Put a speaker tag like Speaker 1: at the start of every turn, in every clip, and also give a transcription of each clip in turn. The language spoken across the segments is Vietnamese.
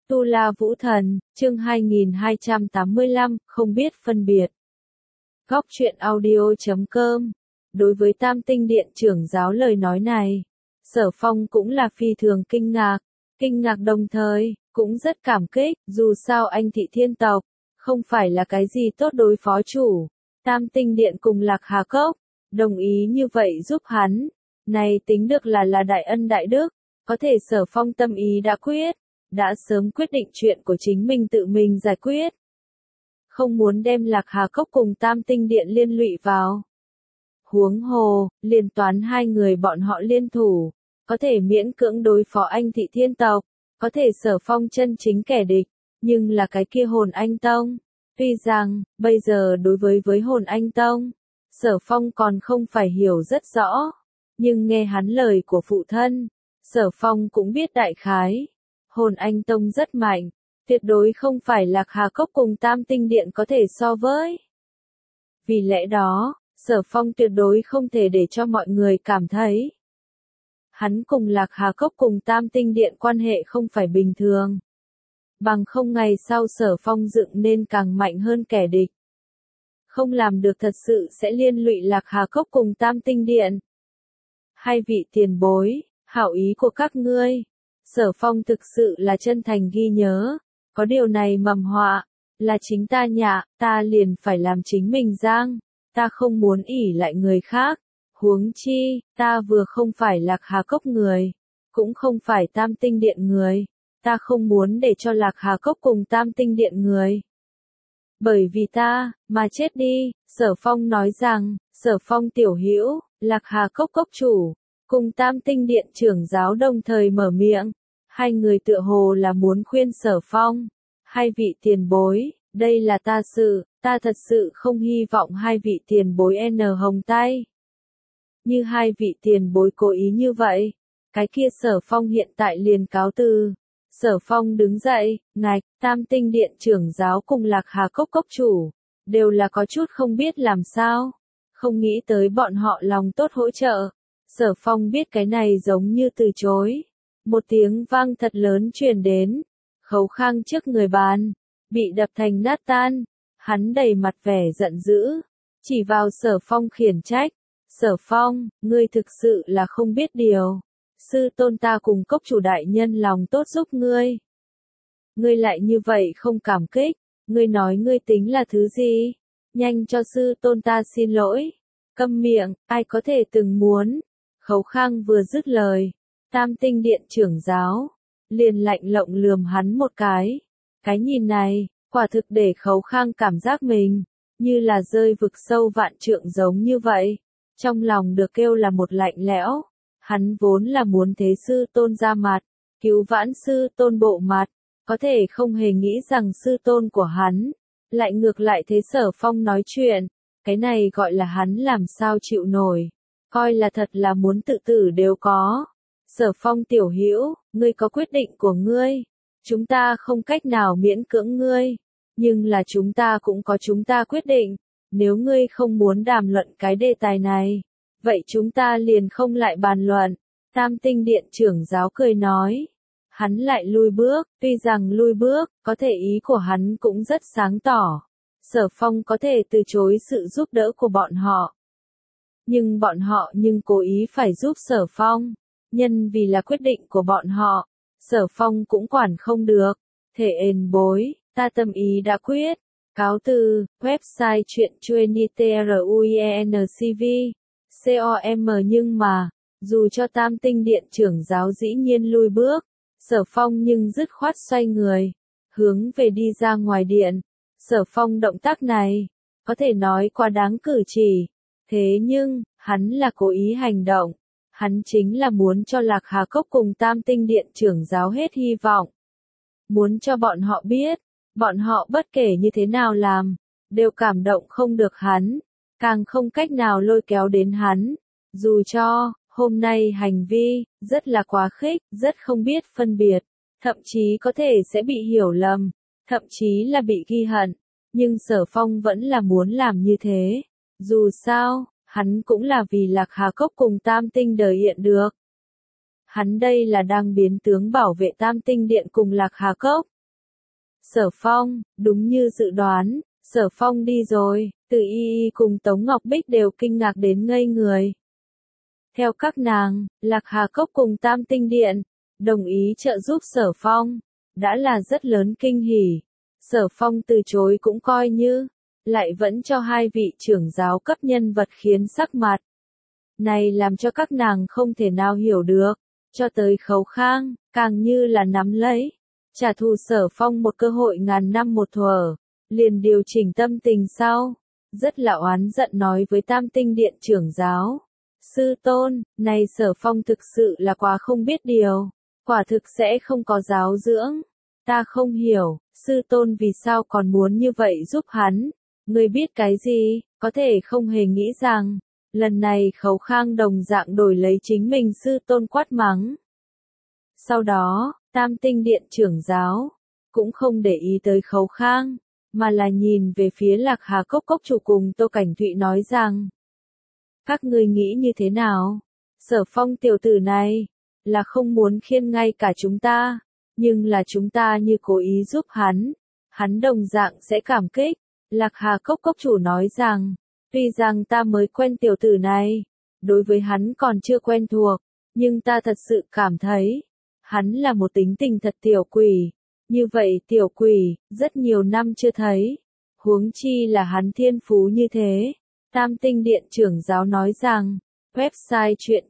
Speaker 1: Tu La Vũ Thần, chương 2285, không biết phân biệt. Góc truyện audio.com. Đối với Tam Tinh Điện trưởng giáo lời nói này, Sở Phong cũng là phi thường kinh ngạc đồng thời, cũng rất cảm kích, dù sao anh thị thiên tộc, không phải là cái gì tốt đối phó chủ. Tam Tinh Điện cùng Lạc Hà Cốc, đồng ý như vậy giúp hắn, này tính được là đại ân đại đức, có thể Sở Phong tâm ý đã quyết. Đã sớm quyết định chuyện của chính mình tự mình giải quyết. Không muốn đem Lạc Hà Cốc cùng Tam Tinh Điện liên lụy vào. Huống hồ, liên toán hai người bọn họ liên thủ, có thể miễn cưỡng đối phó anh thị thiên tộc, có thể Sở Phong chân chính kẻ địch, nhưng là cái kia Hồn Anh Tông. Tuy rằng, bây giờ đối với Hồn Anh Tông, Sở Phong còn không phải hiểu rất rõ, nhưng nghe hắn lời của phụ thân, Sở Phong cũng biết đại khái. Hồn Anh Tông rất mạnh, tuyệt đối không phải Lạc Hà Cốc cùng Tam Tinh Điện có thể so với. Vì lẽ đó, Sở Phong tuyệt đối không thể để cho mọi người cảm thấy hắn cùng Lạc Hà Cốc cùng Tam Tinh Điện quan hệ không phải bình thường. Bằng không ngày sau Sở Phong dựng nên càng mạnh hơn kẻ địch. Không làm được thật sự sẽ liên lụy Lạc Hà Cốc cùng Tam Tinh Điện. Hai vị tiền bối, hảo ý của các ngươi. Sở Phong thực sự là chân thành ghi nhớ, có điều này mầm họa, là chính ta nhạ, ta liền phải làm chính mình giang, ta không muốn ỷ lại người khác, huống chi, ta vừa không phải Lạc Hà Cốc người, cũng không phải Tam Tinh Điện người, ta không muốn để cho Lạc Hà Cốc cùng Tam Tinh Điện người. Bởi vì ta, mà chết đi, Sở Phong nói rằng, Sở Phong tiểu hữu, Lạc Hà Cốc cốc chủ, cùng Tam Tinh Điện trưởng giáo đồng thời mở miệng. Hai người tựa hồ là muốn khuyên Sở Phong. Hai vị tiền bối, đây là ta thật sự không hy vọng hai vị tiền bối hồng tay. Như hai vị tiền bối cố ý như vậy, cái kia Sở Phong hiện tại liền cáo từ. Sở Phong đứng dậy, ngạch, Tam Tinh Điện trưởng giáo cùng Lạc Hà Cốc cốc chủ, đều là có chút không biết làm sao, không nghĩ tới bọn họ lòng tốt hỗ trợ. Sở Phong biết cái này giống như từ chối. Một tiếng vang thật lớn truyền đến, Khấu Khang trước người bàn, bị đập thành nát tan, hắn đầy mặt vẻ giận dữ, chỉ vào Sở Phong khiển trách, Sở Phong, ngươi thực sự là không biết điều, sư tôn ta cùng cốc chủ đại nhân lòng tốt giúp ngươi. Ngươi lại như vậy không cảm kích, ngươi nói ngươi tính là thứ gì, nhanh cho sư tôn ta xin lỗi, câm miệng, ai có thể từng muốn. Khấu Khang vừa dứt lời. Tam Tinh Điện trưởng giáo, liền lạnh lộng lườm hắn một cái. Cái nhìn này, quả thực để Khấu Khang cảm giác mình, như là rơi vực sâu vạn trượng giống như vậy. Trong lòng được kêu là một lạnh lẽo, hắn vốn là muốn thế sư tôn ra mặt, cứu vãn sư tôn bộ mặt, có thể không hề nghĩ rằng sư tôn của hắn, lại ngược lại thế Sở Phong nói chuyện, cái này gọi là hắn làm sao chịu nổi, coi là thật là muốn tự tử đều có. Sở Phong tiểu hữu, ngươi có quyết định của ngươi, chúng ta không cách nào miễn cưỡng ngươi, nhưng là chúng ta cũng có chúng ta quyết định, nếu ngươi không muốn đàm luận cái đề tài này, vậy chúng ta liền không lại bàn luận. Tam Tinh Điện trưởng giáo cười nói, hắn lại lui bước, tuy rằng lui bước, có thể ý của hắn cũng rất sáng tỏ, Sở Phong có thể từ chối sự giúp đỡ của bọn họ. Nhưng bọn họ cố ý phải giúp Sở Phong. Nhân vì là quyết định của bọn họ, Sở Phong cũng quản không được. Thể ền bối, ta tâm ý đã quyết. Cáo từ, website truyện truencv.com. Nhưng mà, dù cho Tam Tinh Điện trưởng giáo dĩ nhiên lui bước, Sở Phong nhưng dứt khoát xoay người, hướng về đi ra ngoài điện. Sở Phong động tác này, có thể nói quá đáng cử chỉ. Thế nhưng, hắn là cố ý hành động. Hắn chính là muốn cho Lạc Hà Cốc cùng Tam Tinh Điện trưởng giáo hết hy vọng. Muốn cho bọn họ biết, bọn họ bất kể như thế nào làm, đều cảm động không được hắn, càng không cách nào lôi kéo đến hắn. Dù cho, hôm nay hành vi, rất là quá khích, rất không biết phân biệt, thậm chí có thể sẽ bị hiểu lầm, thậm chí là bị ghi hận. Nhưng Sở Phong vẫn là muốn làm như thế. Dù sao, hắn cũng là vì Lạc Hà Cốc cùng Tam Tinh đời hiện được. Hắn đây là đang biến tướng bảo vệ Tam Tinh Điện cùng Lạc Hà Cốc, Sở Phong, đúng như dự đoán, Sở Phong đi rồi, Từ Y cùng Tống Ngọc Bích đều kinh ngạc đến ngây người. Theo các nàng, Lạc Hà Cốc cùng Tam Tinh Điện, đồng ý trợ giúp Sở Phong, đã là rất lớn kinh hỉ. Sở Phong từ chối cũng coi như, lại vẫn cho hai vị trưởng giáo cấp nhân vật khiến sắc mặt này làm cho các nàng không thể nào hiểu được, cho tới Khấu Khang, càng như là nắm lấy, trả thù Sở Phong một cơ hội ngàn năm một thuở, liền điều chỉnh tâm tình sau, rất là oán giận nói với Tam Tinh Điện trưởng giáo. Sư tôn, này Sở Phong thực sự là quá không biết điều, quả thực sẽ không có giáo dưỡng. Ta không hiểu, sư tôn vì sao còn muốn như vậy giúp hắn. Ngươi biết cái gì, có thể không hề nghĩ rằng, lần này Khấu Khang đồng dạng đổi lấy chính mình sư tôn quát mắng. Sau đó, Tam Tinh Điện trưởng giáo, cũng không để ý tới Khấu Khang, mà là nhìn về phía Lạc Hà Cốc cốc chủ cùng Tô Cảnh Thụy nói rằng, các ngươi nghĩ như thế nào? Sở Phong tiểu tử này, là không muốn khiêng ngay cả chúng ta, nhưng là chúng ta như cố ý giúp hắn đồng dạng sẽ cảm kích. Lạc Hà Cốc cốc chủ nói rằng, tuy rằng ta mới quen tiểu tử này, đối với hắn còn chưa quen thuộc, nhưng ta thật sự cảm thấy, hắn là một tính tình thật tiểu quỷ. Như vậy tiểu quỷ, rất nhiều năm chưa thấy, huống chi là hắn thiên phú như thế. Tam Tinh Điện trưởng giáo nói rằng, website truyện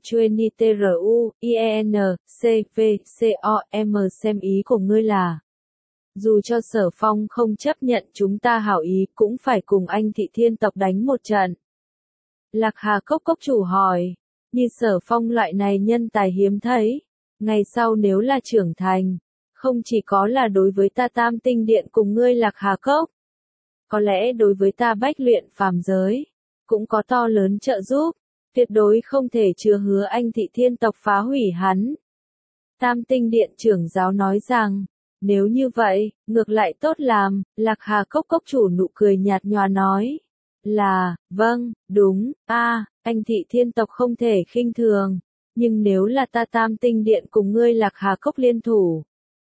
Speaker 1: truenitruencvcom xem ý của ngươi là, dù cho Sở Phong không chấp nhận chúng ta hảo ý cũng phải cùng anh Thị Thiên tộc đánh một trận. Lạc Hà Cốc cốc chủ hỏi, như Sở Phong loại này nhân tài hiếm thấy, ngày sau nếu là trưởng thành, không chỉ có là đối với ta Tam Tinh Điện cùng ngươi Lạc Hà Cốc, có lẽ đối với ta Bách Luyện phàm giới, cũng có to lớn trợ giúp, tuyệt đối không thể chứa hứa anh Thị Thiên tộc phá hủy hắn. Tam Tinh Điện trưởng giáo nói rằng, nếu như vậy, ngược lại tốt làm. Lạc Hà Cốc cốc chủ nụ cười nhạt nhòa nói, là, vâng, đúng, anh Thị Thiên tộc không thể khinh thường, nhưng nếu là ta Tam Tinh Điện cùng ngươi Lạc Hà Cốc liên thủ,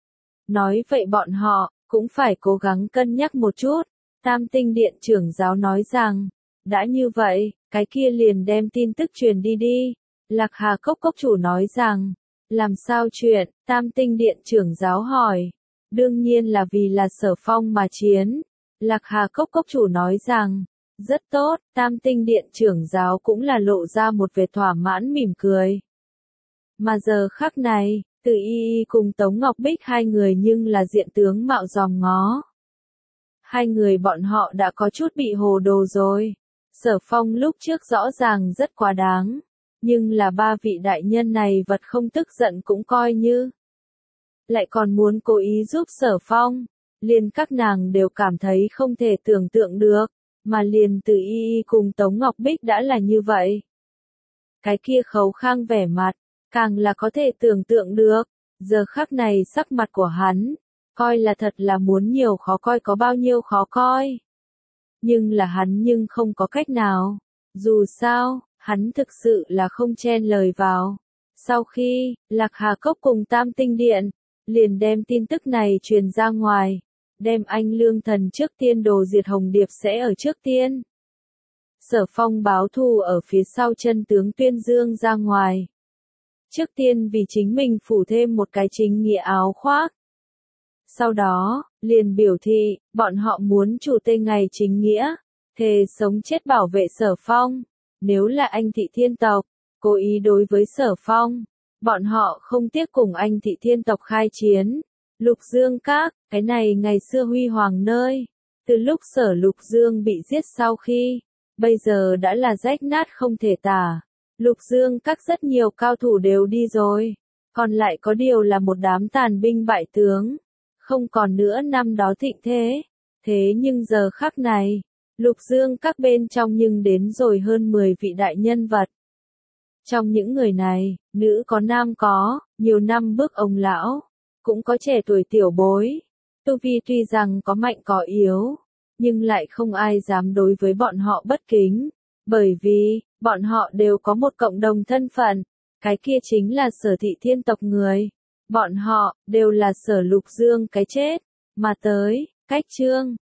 Speaker 1: nói vậy bọn họ, cũng phải cố gắng cân nhắc một chút. Tam Tinh Điện trưởng giáo nói rằng, đã như vậy, cái kia liền đem tin tức truyền đi đi. Lạc Hà Cốc cốc chủ nói rằng, làm sao chuyện, Tam Tinh Điện trưởng giáo hỏi. Đương nhiên là vì là Sở Phong mà chiến. Lạc Hà Cốc cốc chủ nói rằng, rất tốt, Tam Tinh Điện trưởng giáo cũng là lộ ra một vẻ thỏa mãn mỉm cười. Mà giờ khắc này, Từ Y cùng Tống Ngọc Bích hai người nhưng là diện tướng mạo dòm ngó. Hai người bọn họ đã có chút bị hồ đồ rồi. Sở Phong lúc trước rõ ràng rất quá đáng, nhưng là ba vị đại nhân này vật không tức giận cũng coi như. Lại còn muốn cố ý giúp Sở Phong, liền các nàng đều cảm thấy không thể tưởng tượng được, mà liền Từ Y cùng Tống Ngọc Bích đã là như vậy. Cái kia Khấu Khang vẻ mặt, càng là có thể tưởng tượng được, giờ khắc này sắc mặt của hắn, coi là thật là muốn nhiều khó coi có bao nhiêu khó coi. Nhưng là hắn nhưng không có cách nào, dù sao, hắn thực sự là không chen lời vào. Sau khi, Lạc Hà Cốc cùng Tam Tinh Điện, liền đem tin tức này truyền ra ngoài, đem anh Lương Thần trước tiên đồ diệt Hồng Điệp sẽ ở trước tiên. Sở Phong báo thù ở phía sau chân tướng tuyên dương ra ngoài. Trước tiên vì chính mình phủ thêm một cái chính nghĩa áo khoác. Sau đó, liền biểu thị, bọn họ muốn chủ tê ngày chính nghĩa, thề sống chết bảo vệ Sở Phong. Nếu là anh Thị Thiên tộc, cố ý đối với Sở Phong, bọn họ không tiếc cùng anh Thị Thiên tộc khai chiến. Lục Dương Các, cái này ngày xưa huy hoàng nơi, từ lúc Sở Lục Dương bị giết sau khi, bây giờ đã là rách nát không thể tả. Lục Dương Các rất nhiều cao thủ đều đi rồi, còn lại có điều là một đám tàn binh bại tướng, không còn nữa năm đó thịnh thế. Thế nhưng giờ khắc này, Lục Dương Các bên trong nhưng đến rồi hơn 10 vị đại nhân vật. Trong những người này, nữ có nam có, nhiều năm bước ông lão, cũng có trẻ tuổi tiểu bối. Tu vi tuy rằng có mạnh có yếu, nhưng lại không ai dám đối với bọn họ bất kính, bởi vì, bọn họ đều có một cộng đồng thân phận, cái kia chính là Sở Thị Thiên tộc người. Bọn họ, đều là Sở Lục Dương cái chết, mà tới, cách chương